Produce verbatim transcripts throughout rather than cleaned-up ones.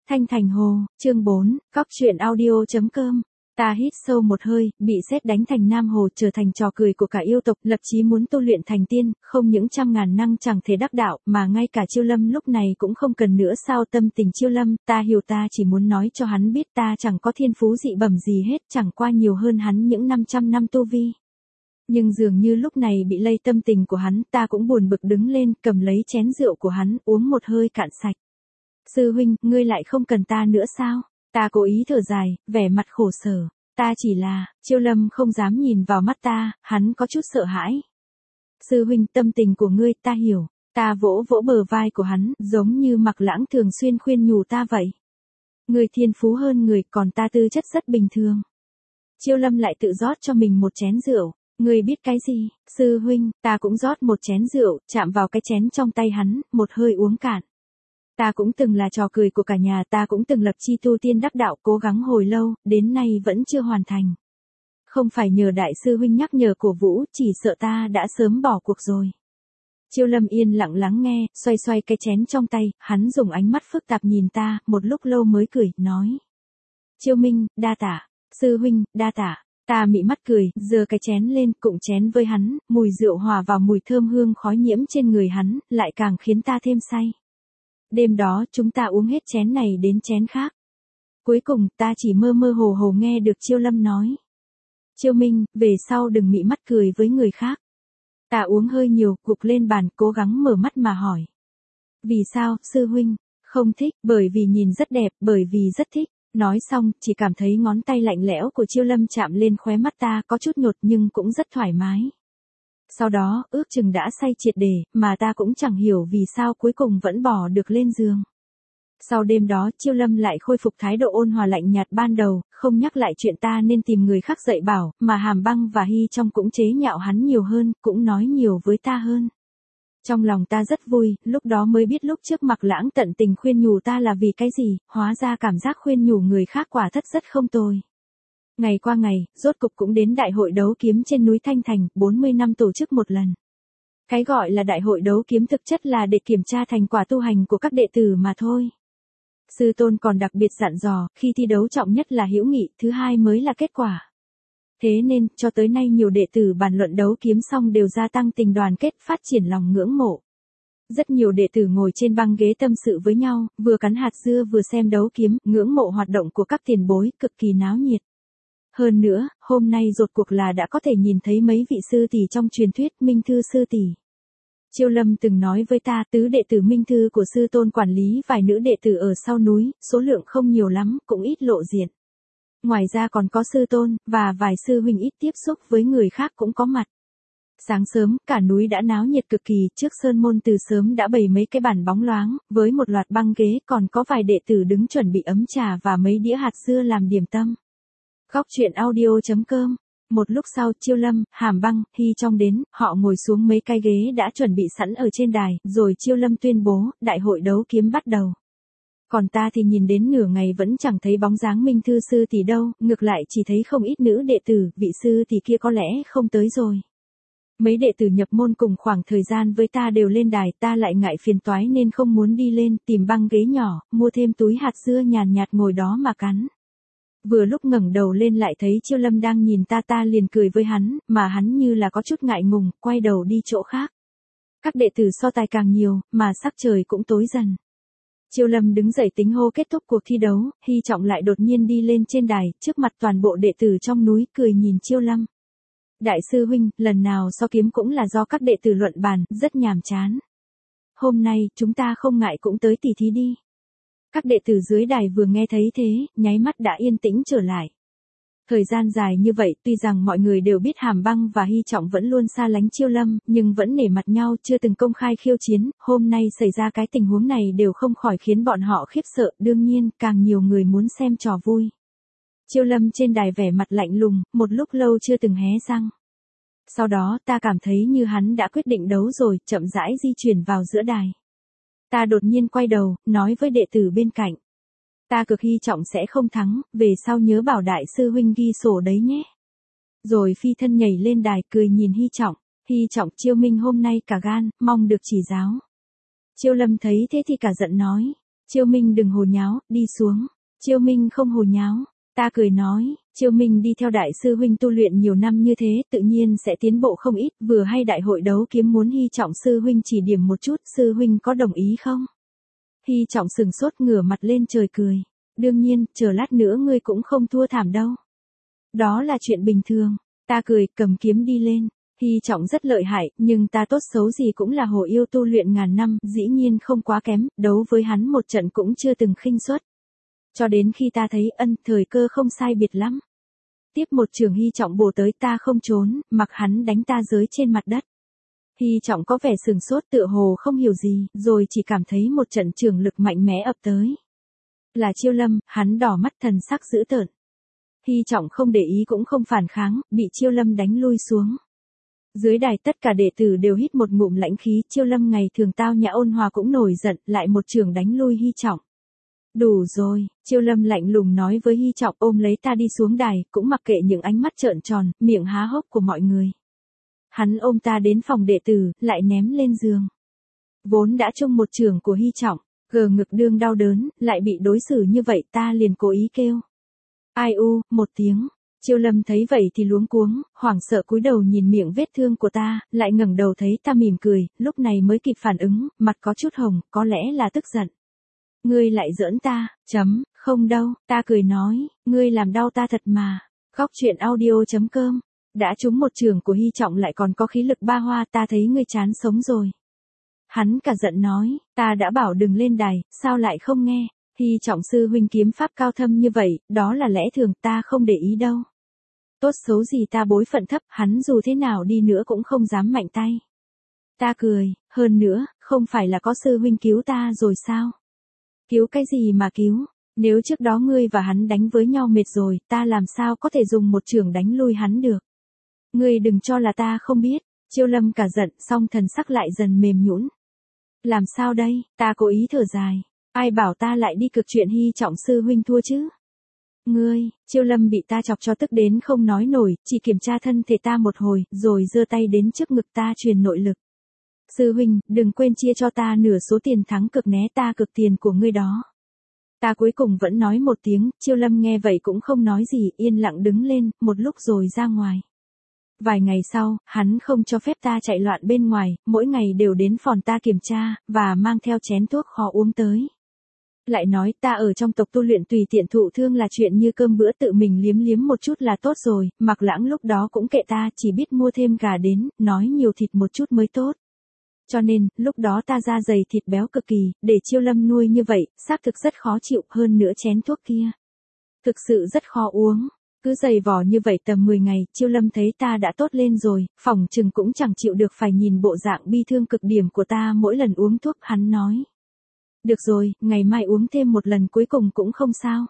Thanh Thành Hồ, chương bốn, Cóc truyện audio.com. Ta hít sâu một hơi, bị sét đánh thành Nam Hồ, trở thành trò cười của cả yêu tộc, lập chí muốn tu luyện thành tiên, không những trăm ngàn năng chẳng thể đắc đạo, mà ngay cả Chiêu Lâm lúc này cũng không cần nữa sao tâm tình Chiêu Lâm, ta hiểu, ta chỉ muốn nói cho hắn biết ta chẳng có thiên phú dị bẩm gì hết, chẳng qua nhiều hơn hắn những năm trăm năm tu vi. Nhưng dường như lúc này bị lây tâm tình của hắn, ta cũng buồn bực đứng lên, cầm lấy chén rượu của hắn, uống một hơi cạn sạch. Sư huynh, ngươi lại không cần ta nữa sao? Ta cố ý thở dài, vẻ mặt khổ sở. Ta chỉ là, Chiêu Lâm không dám nhìn vào mắt ta, hắn có chút sợ hãi. Sư huynh, tâm tình của ngươi, ta hiểu. Ta vỗ vỗ bờ vai của hắn, giống như Mặc Lãng thường xuyên khuyên nhủ ta vậy. Ngươi thiên phú hơn người, còn ta tư chất rất bình thường. Chiêu Lâm lại tự rót cho mình một chén rượu. Ngươi biết cái gì, sư huynh? Ta cũng rót một chén rượu, chạm vào cái chén trong tay hắn, một hơi uống cạn. Ta cũng từng là trò cười của cả nhà, ta cũng từng lập chi tu tiên đắc đạo, cố gắng hồi lâu, đến nay vẫn chưa hoàn thành. Không phải nhờ đại sư huynh nhắc nhở cổ vũ, chỉ sợ ta đã sớm bỏ cuộc rồi. Chiêu Lâm yên lặng lắng nghe, xoay xoay cái chén trong tay, hắn dùng ánh mắt phức tạp nhìn ta, một lúc lâu mới cười, nói. Chiêu Minh, đa tạ, sư huynh, đa tạ. Ta mị mắt cười, giơ cái chén lên, cụng chén với hắn, mùi rượu hòa vào mùi thơm hương khói nhiễm trên người hắn, lại càng khiến ta thêm say. Đêm đó, chúng ta uống hết chén này đến chén khác. Cuối cùng, ta chỉ mơ mơ hồ hồ nghe được Chiêu Lâm nói. Chiêu Minh, về sau đừng mị mắt cười với người khác. Ta uống hơi nhiều, gục lên bàn, cố gắng mở mắt mà hỏi. Vì sao, sư huynh? Không thích, bởi vì nhìn rất đẹp, bởi vì rất thích. Nói xong, chỉ cảm thấy ngón tay lạnh lẽo của Chiêu Lâm chạm lên khóe mắt ta, có chút nhột nhưng cũng rất thoải mái. Sau đó, ước chừng đã say triệt để, mà ta cũng chẳng hiểu vì sao cuối cùng vẫn bỏ được lên giường. Sau đêm đó, Chiêu Lâm lại khôi phục thái độ ôn hòa lạnh nhạt ban đầu, không nhắc lại chuyện ta nên tìm người khác dạy bảo, mà Hàm Băng và Hy Trong cũng chế nhạo hắn nhiều hơn, cũng nói nhiều với ta hơn. Trong lòng ta rất vui, lúc đó mới biết lúc trước Mặc Lãng tận tình khuyên nhủ ta là vì cái gì, hóa ra cảm giác khuyên nhủ người khác quả thật rất không tồi. Ngày qua ngày, rốt cục cũng đến đại hội đấu kiếm trên núi Thanh Thành, bốn mươi năm tổ chức một lần. Cái gọi là đại hội đấu kiếm thực chất là để kiểm tra thành quả tu hành của các đệ tử mà thôi. Sư tôn còn đặc biệt dặn dò, khi thi đấu trọng nhất là hữu nghị, thứ hai mới là kết quả. Thế nên, cho tới nay nhiều đệ tử bàn luận đấu kiếm xong đều gia tăng tình đoàn kết, phát triển lòng ngưỡng mộ. Rất nhiều đệ tử ngồi trên băng ghế tâm sự với nhau, vừa cắn hạt dưa vừa xem đấu kiếm, ngưỡng mộ hoạt động của các tiền bối, cực kỳ náo nhiệt. Hơn nữa, hôm nay rốt cuộc là đã có thể nhìn thấy mấy vị sư tỷ trong truyền thuyết, Minh Thư sư tỷ. Chiêu Lâm từng nói với ta, tứ đệ tử Minh Thư của sư tôn quản lý vài nữ đệ tử ở sau núi, số lượng không nhiều lắm, cũng ít lộ diện. Ngoài ra còn có sư tôn, và vài sư huynh ít tiếp xúc với người khác cũng có mặt. Sáng sớm, cả núi đã náo nhiệt cực kỳ, trước sơn môn từ sớm đã bày mấy cái bàn bóng loáng, với một loạt băng ghế, còn có vài đệ tử đứng chuẩn bị ấm trà và mấy đĩa hạt dưa làm điểm tâm. Cóc truyện audio.com. Một lúc sau, Chiêu Lâm, Hàm Băng, Hy Trong đến, họ ngồi xuống mấy cái ghế đã chuẩn bị sẵn ở trên đài, rồi Chiêu Lâm tuyên bố, đại hội đấu kiếm bắt đầu. Còn ta thì nhìn đến nửa ngày vẫn chẳng thấy bóng dáng Minh Thư sư tỷ đâu, ngược lại chỉ thấy không ít nữ đệ tử, vị sư tỷ kia có lẽ không tới rồi. Mấy đệ tử nhập môn cùng khoảng thời gian với ta đều lên đài, ta lại ngại phiền toái nên không muốn đi lên, tìm băng ghế nhỏ, mua thêm túi hạt dưa nhàn nhạt ngồi đó mà cắn. Vừa lúc ngẩng đầu lên lại thấy Chiêu Lâm đang nhìn ta, ta liền cười với hắn, mà hắn như là có chút ngại ngùng, quay đầu đi chỗ khác. Các đệ tử so tài càng nhiều, mà sắc trời cũng tối dần. Chiêu Lâm đứng dậy tính hô kết thúc cuộc thi đấu, Hy Trọng lại đột nhiên đi lên trên đài, trước mặt toàn bộ đệ tử trong núi, cười nhìn Chiêu Lâm. Đại sư huynh, lần nào so kiếm cũng là do các đệ tử luận bàn, rất nhàm chán. Hôm nay, chúng ta không ngại cũng tới tỉ thí đi. Các đệ tử dưới đài vừa nghe thấy thế, nháy mắt đã yên tĩnh trở lại. Thời gian dài như vậy, tuy rằng mọi người đều biết Hàm Băng và Hy Trọng vẫn luôn xa lánh Chiêu Lâm, nhưng vẫn nể mặt nhau, chưa từng công khai khiêu chiến, hôm nay xảy ra cái tình huống này đều không khỏi khiến bọn họ khiếp sợ, đương nhiên, càng nhiều người muốn xem trò vui. Chiêu Lâm trên đài vẻ mặt lạnh lùng, một lúc lâu chưa từng hé răng. Sau đó, ta cảm thấy như hắn đã quyết định đấu rồi, chậm rãi di chuyển vào giữa đài. Ta đột nhiên quay đầu, nói với đệ tử bên cạnh. Ta cực hy trọng sẽ không thắng, về sau nhớ bảo đại sư huynh ghi sổ đấy nhé. Rồi phi thân nhảy lên đài cười nhìn Hy Trọng. Hy Trọng, Chiêu Minh hôm nay cả gan, mong được chỉ giáo. Chiêu Lâm thấy thế thì cả giận nói. Chiêu Minh đừng hồ nháo, đi xuống. Chiêu Minh không hồ nháo. Ta cười nói, Chiêu Minh đi theo đại sư huynh tu luyện nhiều năm như thế, tự nhiên sẽ tiến bộ không ít, vừa hay đại hội đấu kiếm muốn Hy Trọng sư huynh chỉ điểm một chút, sư huynh có đồng ý không? Hy Trọng sừng sốt ngửa mặt lên trời cười. Đương nhiên, chờ lát nữa ngươi cũng không thua thảm đâu. Đó là chuyện bình thường. Ta cười, cầm kiếm đi lên. Hy Trọng rất lợi hại, nhưng ta tốt xấu gì cũng là hồ yêu tu luyện ngàn năm, dĩ nhiên không quá kém, đấu với hắn một trận cũng chưa từng khinh suất. Cho đến khi ta thấy ân, thời cơ không sai biệt lắm. Tiếp một trường Hy Trọng bổ tới, ta không trốn, mặc hắn đánh ta rơi trên mặt đất. Hy Trọng có vẻ sừng sốt tựa hồ không hiểu gì, rồi chỉ cảm thấy một trận trường lực mạnh mẽ ập tới. Là Chiêu Lâm, hắn đỏ mắt thần sắc dữ tợn. Hy Trọng không để ý cũng không phản kháng, bị Chiêu Lâm đánh lui xuống. Dưới đài tất cả đệ tử đều hít một ngụm lãnh khí, Chiêu Lâm ngày thường tao nhã ôn hòa cũng nổi giận, lại một trường đánh lui Hy Trọng. Đủ rồi, Chiêu Lâm lạnh lùng nói với Hy Trọng, ôm lấy ta đi xuống đài, cũng mặc kệ những ánh mắt trợn tròn, miệng há hốc của mọi người. Hắn ôm ta đến phòng đệ tử, lại ném lên giường. Vốn đã chung một trường của Hy Trọng, gờ ngực đương đau đớn, lại bị đối xử như vậy, ta liền cố ý kêu. Ai u, một tiếng. Chiêu Lâm thấy vậy thì luống cuống, hoảng sợ cúi đầu nhìn miệng vết thương của ta, lại ngẩng đầu thấy ta mỉm cười, lúc này mới kịp phản ứng, mặt có chút hồng, có lẽ là tức giận. Ngươi lại giỡn ta, chấm, không đâu, ta cười nói, ngươi làm đau ta thật mà. Góc truyện audio.com, đã trúng một trường của Hy Trọng lại còn có khí lực ba hoa, ta thấy ngươi chán sống rồi. Hắn cả giận nói, ta đã bảo đừng lên đài, sao lại không nghe. Hy Trọng sư huynh kiếm pháp cao thâm như vậy, đó là lẽ thường, ta không để ý đâu. Tốt xấu gì ta bối phận thấp, hắn dù thế nào đi nữa cũng không dám mạnh tay. Ta cười, hơn nữa, không phải là có sư huynh cứu ta rồi sao? Cứu cái gì mà cứu? Nếu trước đó ngươi và hắn đánh với nhau mệt rồi, ta làm sao có thể dùng một chưởng đánh lui hắn được? Ngươi đừng cho là ta không biết. Chiêu Lâm cả giận, song thần sắc lại dần mềm nhũn. Làm sao đây? Ta cố ý thở dài. Ai bảo ta lại đi cực chuyện Hy Trọng sư huynh thua chứ? Ngươi, Chiêu Lâm bị ta chọc cho tức đến không nói nổi, chỉ kiểm tra thân thể ta một hồi, rồi giơ tay đến trước ngực ta truyền nội lực. Sư huynh, đừng quên chia cho ta nửa số tiền thắng cực né ta cực tiền của ngươi đó. Ta cuối cùng vẫn nói một tiếng, Chiêu Lâm nghe vậy cũng không nói gì, yên lặng đứng lên, một lúc rồi ra ngoài. Vài ngày sau, hắn không cho phép ta chạy loạn bên ngoài, mỗi ngày đều đến phòng ta kiểm tra, và mang theo chén thuốc khó uống tới. Lại nói ta ở trong tộc tu luyện tùy tiện thụ thương là chuyện như cơm bữa, tự mình liếm liếm một chút là tốt rồi, Mạc Lãng lúc đó cũng kệ ta, chỉ biết mua thêm gà đến, nói nhiều thịt một chút mới tốt. Cho nên, lúc đó ta da dày thịt béo cực kỳ, để Chiêu Lâm nuôi như vậy, xác thực rất khó chịu, hơn nữa chén thuốc kia. Thực sự rất khó uống. Cứ dày vò như vậy tầm mười ngày, Chiêu Lâm thấy ta đã tốt lên rồi, phỏng chừng cũng chẳng chịu được phải nhìn bộ dạng bi thương cực điểm của ta mỗi lần uống thuốc, hắn nói. Được rồi, ngày mai uống thêm một lần cuối cùng cũng không sao.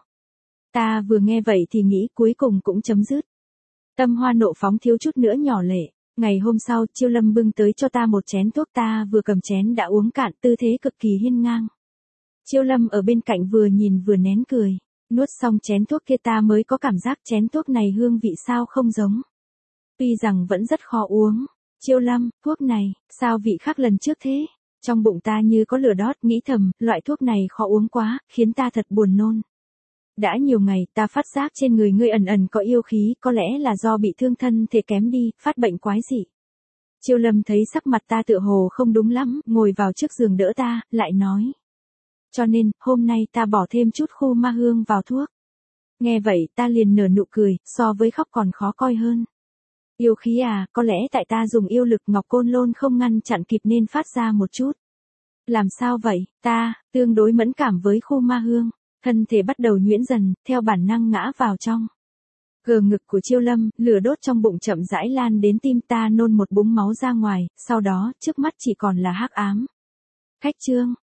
Ta vừa nghe vậy thì nghĩ cuối cùng cũng chấm dứt. Tâm hoa nộ phóng thiếu chút nữa nhỏ lệ. Ngày hôm sau, Chiêu Lâm bưng tới cho ta một chén thuốc, ta vừa cầm chén đã uống cạn, tư thế cực kỳ hiên ngang. Chiêu Lâm ở bên cạnh vừa nhìn vừa nén cười. Nuốt xong chén thuốc kia ta mới có cảm giác chén thuốc này hương vị sao không giống. Tuy rằng vẫn rất khó uống. Chiêu Lâm, thuốc này, sao vị khác lần trước thế? Trong bụng ta như có lửa đốt, nghĩ thầm, loại thuốc này khó uống quá, khiến ta thật buồn nôn. Đã nhiều ngày ta phát giác trên người ngươi ẩn ẩn có yêu khí, có lẽ là do bị thương thân thể kém đi, phát bệnh quái dị. Chiêu Lâm thấy sắc mặt ta tựa hồ không đúng lắm, ngồi vào trước giường đỡ ta, lại nói. Cho nên, hôm nay ta bỏ thêm chút khu ma hương vào thuốc. Nghe vậy ta liền nở nụ cười, so với khóc còn khó coi hơn. Yêu khí à, có lẽ tại ta dùng yêu lực ngọc côn lôn không ngăn chặn kịp nên phát ra một chút. Làm sao vậy, ta, tương đối mẫn cảm với khu ma hương. Thân thể bắt đầu nhuyễn dần, theo bản năng ngã vào trong. Gờ ngực của Chiêu Lâm, lửa đốt trong bụng chậm rãi lan đến tim, ta nôn một búng máu ra ngoài, sau đó, trước mắt chỉ còn là hắc ám. Khách trương,